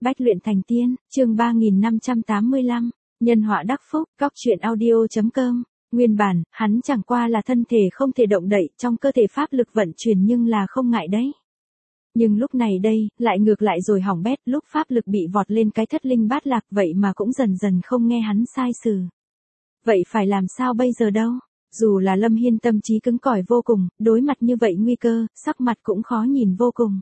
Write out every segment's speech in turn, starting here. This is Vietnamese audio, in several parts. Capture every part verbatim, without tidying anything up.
Bách luyện thành tiên, chương ba nghìn năm trăm tám mươi lăm, nhân họa đắc phúc, góc truyện audio chấm com. Nguyên bản, hắn chẳng qua là thân thể không thể động đậy, trong cơ thể pháp lực vận chuyển nhưng là không ngại đấy. Nhưng lúc này đây, lại ngược lại rồi hỏng bét, lúc pháp lực bị vọt lên cái thất linh bát lạc vậy mà cũng dần dần không nghe hắn sai sử. Vậy phải làm sao bây giờ đâu? Dù là Lâm Hiên tâm trí cứng cỏi vô cùng, đối mặt như vậy nguy cơ, sắc mặt cũng khó nhìn vô cùng.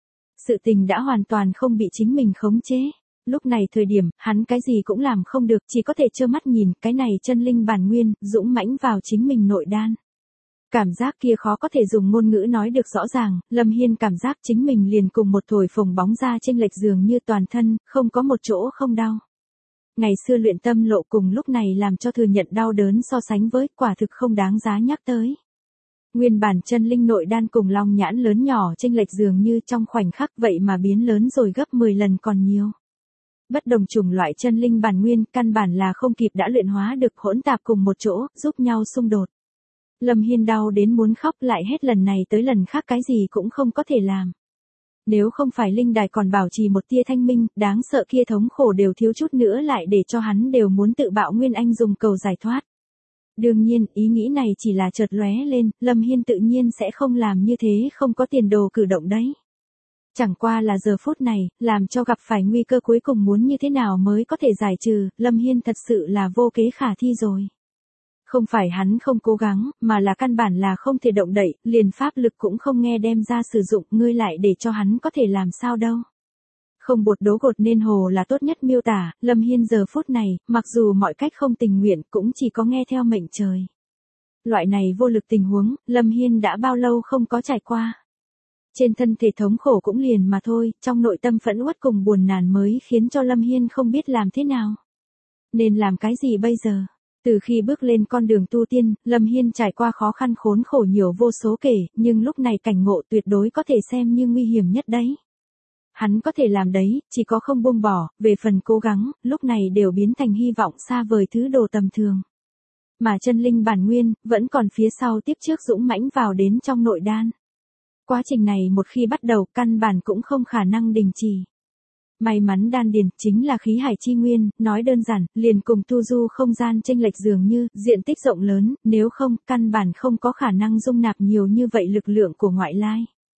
Sự tình đã hoàn toàn không bị chính mình khống chế. Lúc này thời điểm, hắn cái gì cũng làm không được, chỉ có thể trơ mắt nhìn, cái này chân linh bản nguyên, dũng mãnh vào chính mình nội đan. Cảm giác kia khó có thể dùng ngôn ngữ nói được rõ ràng, Lâm Hiên cảm giác chính mình liền cùng một thổi phồng bóng ra chênh lệch dường như toàn thân, không có một chỗ không đau. Ngày xưa luyện tâm lộ cùng lúc này làm cho thừa nhận đau đớn so sánh với, quả thực không đáng giá nhắc tới. Nguyên bản chân linh nội đan cùng long nhãn lớn nhỏ chênh lệch dường như trong khoảnh khắc vậy mà biến lớn rồi gấp mười lần còn nhiều. Bất đồng chủng loại chân linh bản nguyên căn bản là không kịp đã luyện hóa được hỗn tạp cùng một chỗ, giúp nhau xung đột. Lâm Hiên đau đến muốn khóc lại hết lần này tới lần khác cái gì cũng không có thể làm. Nếu không phải linh đài còn bảo trì một tia thanh minh, đáng sợ kia thống khổ đều thiếu chút nữa lại để cho hắn đều muốn tự bạo Nguyên Anh dùng cầu giải thoát. Đương nhiên, ý nghĩ này chỉ là chợt lóe lên, Lâm Hiên tự nhiên sẽ không làm như thế, không có tiền đồ cử động đấy. Chẳng qua là giờ phút này, làm cho gặp phải nguy cơ cuối cùng muốn như thế nào mới có thể giải trừ, Lâm Hiên thật sự là vô kế khả thi rồi. Không phải hắn không cố gắng, mà là căn bản là không thể động đậy, liền pháp lực cũng không nghe đem ra sử dụng, ngươi lại để cho hắn có thể làm sao đâu. Không bột đố gột nên hồ là tốt nhất miêu tả, Lâm Hiên giờ phút này, mặc dù mọi cách không tình nguyện, cũng chỉ có nghe theo mệnh trời. Loại này vô lực tình huống, Lâm Hiên đã bao lâu không có trải qua. Trên thân thể thống khổ cũng liền mà thôi, trong nội tâm phẫn uất cùng buồn nản mới khiến cho Lâm Hiên không biết làm thế nào. Nên làm cái gì bây giờ? Từ khi bước lên con đường tu tiên, Lâm Hiên trải qua khó khăn khốn khổ nhiều vô số kể, nhưng lúc này cảnh ngộ tuyệt đối có thể xem như nguy hiểm nhất đấy. Hắn có thể làm đấy, chỉ có không buông bỏ, về phần cố gắng, lúc này đều biến thành hy vọng xa vời thứ đồ tầm thường. Mà chân linh bản nguyên, vẫn còn phía sau tiếp trước dũng mãnh vào đến trong nội đan. Quá trình này một khi bắt đầu, căn bản cũng không khả năng đình chỉ. May mắn đan điền chính là khí hải chi nguyên, nói đơn giản, liền cùng tu du không gian chênh lệch dường như, diện tích rộng lớn, nếu không, căn bản không có khả năng dung nạp nhiều như vậy lực lượng của ngoại lai.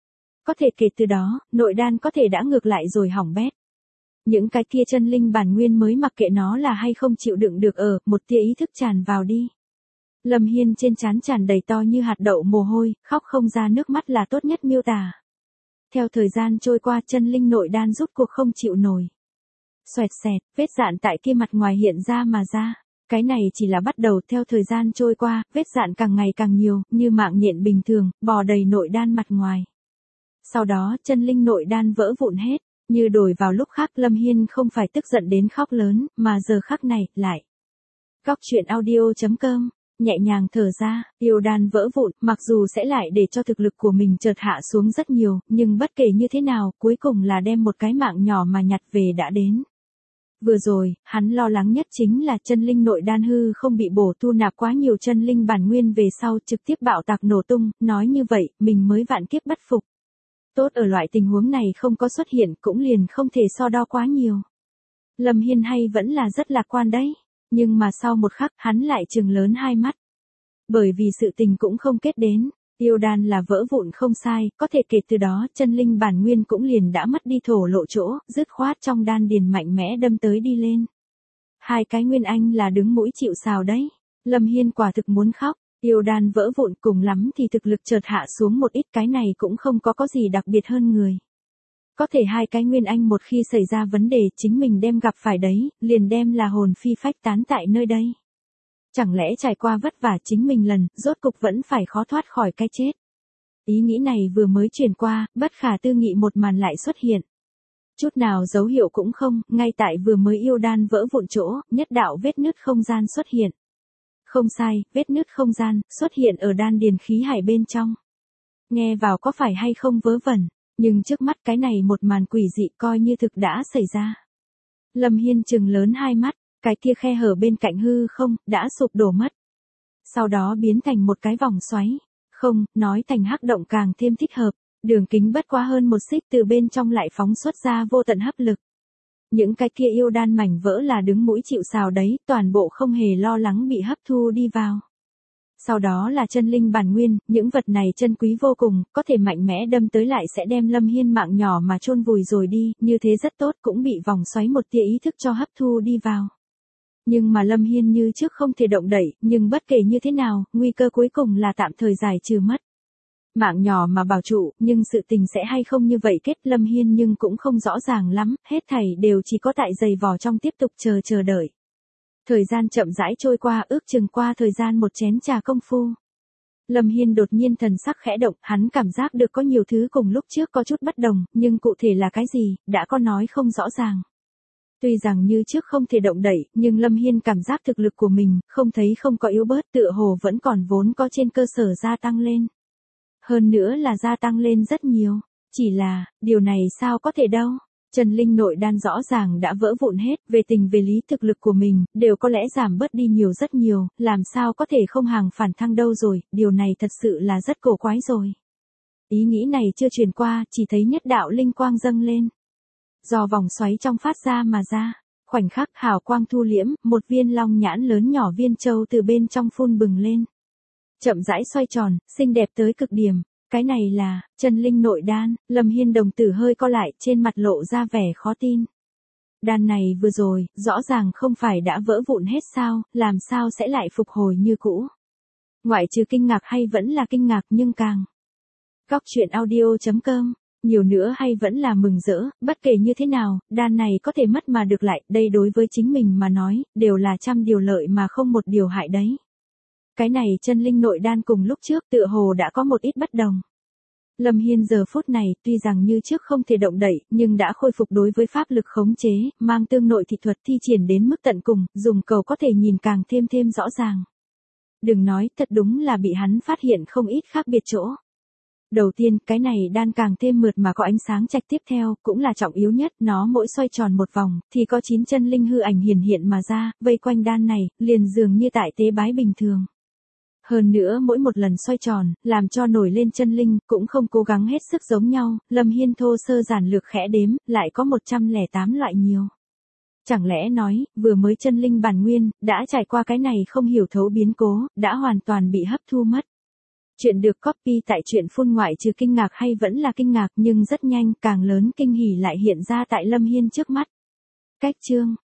Có thể kể từ đó, nội đan có thể đã ngược lại rồi hỏng bét. Những cái kia chân linh bản nguyên mới mặc kệ nó là hay không chịu đựng được ở, một tia ý thức tràn vào đi. Lâm Hiên trên trán tràn đầy to như hạt đậu mồ hôi, khóc không ra nước mắt là tốt nhất miêu tả. Theo thời gian trôi qua chân linh nội đan rút cuộc không chịu nổi. Xoẹt xẹt, vết dạn tại kia mặt ngoài hiện ra mà ra. Cái này chỉ là bắt đầu, theo thời gian trôi qua, vết dạn càng ngày càng nhiều, như mạng nhện bình thường, bò đầy nội đan mặt ngoài. Sau đó, chân linh nội đan vỡ vụn hết, như đổi vào lúc khác Lâm Hiên không phải tức giận đến khóc lớn, mà giờ khắc này, lại. Góc truyện audio chấm com. Nhẹ nhàng thở ra, yêu đan vỡ vụn, mặc dù sẽ lại để cho thực lực của mình chợt hạ xuống rất nhiều, nhưng bất kể như thế nào, cuối cùng là đem một cái mạng nhỏ mà nhặt về đã đến. Vừa rồi, hắn lo lắng nhất chính là chân linh nội đan hư không bị bổ thu nạp quá nhiều chân linh bản nguyên về sau trực tiếp bạo tạc nổ tung, nói như vậy, mình mới vạn kiếp bất phục. Tốt ở loại tình huống này không có xuất hiện cũng liền không thể so đo quá nhiều. Lâm Hiên hay vẫn là rất lạc quan đấy. Nhưng mà sau một khắc hắn lại trừng lớn hai mắt. Bởi vì sự tình cũng không kết đến, yêu đan là vỡ vụn không sai, có thể kể từ đó chân linh bản nguyên cũng liền đã mất đi thổ lộ chỗ, dứt khoát trong đan điền mạnh mẽ đâm tới đi lên. Hai cái Nguyên Anh là đứng mũi chịu sào đấy. Lâm Hiên quả thực muốn khóc, yêu đan vỡ vụn cùng lắm thì thực lực chợt hạ xuống một ít, cái này cũng không có có gì đặc biệt hơn người. Có thể hai cái Nguyên Anh một khi xảy ra vấn đề chính mình đem gặp phải đấy, liền đem là hồn phi phách tán tại nơi đây. Chẳng lẽ trải qua vất vả chính mình lần, rốt cục vẫn phải khó thoát khỏi cái chết. Ý nghĩ này vừa mới truyền qua, bất khả tư nghị một màn lại xuất hiện. Chút nào dấu hiệu cũng không, ngay tại vừa mới yêu đan vỡ vụn chỗ, nhất đạo vết nứt không gian xuất hiện. Không sai, vết nứt không gian, xuất hiện ở đan điền khí hải bên trong. Nghe vào có phải hay không vớ vẩn. Nhưng trước mắt cái này một màn quỷ dị coi như thực đã xảy ra. Lâm Hiên trừng lớn hai mắt, cái kia khe hở bên cạnh hư không, đã sụp đổ mất. Sau đó biến thành một cái vòng xoáy. Không, nói thành hắc động càng thêm thích hợp. Đường kính bất quá hơn một xích từ bên trong lại phóng xuất ra vô tận hấp lực. Những cái kia yêu đan mảnh vỡ là đứng mũi chịu sào đấy, toàn bộ không hề lo lắng bị hấp thu đi vào. Sau đó là chân linh bản nguyên, những vật này chân quý vô cùng, có thể mạnh mẽ đâm tới lại sẽ đem Lâm Hiên mạng nhỏ mà chôn vùi rồi đi, như thế rất tốt, cũng bị vòng xoáy một tia ý thức cho hấp thu đi vào. Nhưng mà Lâm Hiên như trước không thể động đậy, nhưng bất kể như thế nào, nguy cơ cuối cùng là tạm thời giải trừ mất. Mạng nhỏ mà bảo trụ, nhưng sự tình sẽ hay không như vậy kết Lâm Hiên nhưng cũng không rõ ràng lắm, hết thảy đều chỉ có tại giày vò trong tiếp tục chờ chờ đợi. Thời gian chậm rãi trôi qua, ước chừng qua thời gian một chén trà công phu. Lâm Hiên đột nhiên thần sắc khẽ động, hắn cảm giác được có nhiều thứ cùng lúc trước có chút bất đồng, nhưng cụ thể là cái gì, đã có nói không rõ ràng. Tuy rằng như trước không thể động đậy, nhưng Lâm Hiên cảm giác thực lực của mình, không thấy không có yếu bớt, tựa hồ vẫn còn vốn có trên cơ sở gia tăng lên. Hơn nữa là gia tăng lên rất nhiều, chỉ là, điều này sao có thể đâu. Chân linh nội đan rõ ràng đã vỡ vụn hết, về tình về lý thực lực của mình, đều có lẽ giảm bớt đi nhiều rất nhiều, làm sao có thể không hàng phản thăng đâu rồi, điều này thật sự là rất cổ quái rồi. Ý nghĩ này chưa truyền qua, chỉ thấy nhất đạo linh quang dâng lên. Do vòng xoáy trong phát ra mà ra, khoảnh khắc hào quang thu liễm, một viên long nhãn lớn nhỏ viên châu từ bên trong phun bừng lên. Chậm rãi xoay tròn, xinh đẹp tới cực điểm. Cái này là, chân linh nội đan, Lâm Hiên đồng tử hơi co lại, trên mặt lộ ra vẻ khó tin. Đan này vừa rồi, rõ ràng không phải đã vỡ vụn hết sao, làm sao sẽ lại phục hồi như cũ. Ngoại trừ kinh ngạc hay vẫn là kinh ngạc nhưng càng. Góc truyện audio chấm com, nhiều nữa hay vẫn là mừng rỡ, bất kể như thế nào, đan này có thể mất mà được lại, đây đối với chính mình mà nói, đều là trăm điều lợi mà không một điều hại đấy. Cái này chân linh nội đan cùng lúc trước tựa hồ đã có một ít bất đồng. Lâm Hiên giờ phút này tuy rằng như trước không thể động đậy, nhưng đã khôi phục đối với pháp lực khống chế, mang tương nội thị thuật thi triển đến mức tận cùng, dùng cầu có thể nhìn càng thêm thêm rõ ràng. Đừng nói, thật đúng là bị hắn phát hiện không ít khác biệt chỗ. Đầu tiên, cái này đan càng thêm mượt mà có ánh sáng trạch, tiếp theo, cũng là trọng yếu nhất, nó mỗi xoay tròn một vòng, thì có chín chân linh hư ảnh hiển hiện mà ra, vây quanh đan này, liền dường như tại tế bái bình thường. Hơn nữa mỗi một lần xoay tròn, làm cho nổi lên chân linh, cũng không cố gắng hết sức giống nhau, Lâm Hiên thô sơ giản lược khẽ đếm, lại có một trăm lẻ tám loại nhiều. Chẳng lẽ nói, vừa mới chân linh bản nguyên, đã trải qua cái này không hiểu thấu biến cố, đã hoàn toàn bị hấp thu mất. Chuyện được copy tại truyện phun ngoại trừ kinh ngạc hay vẫn là kinh ngạc nhưng rất nhanh, càng lớn kinh hỉ lại hiện ra tại Lâm Hiên trước mắt. Cách chương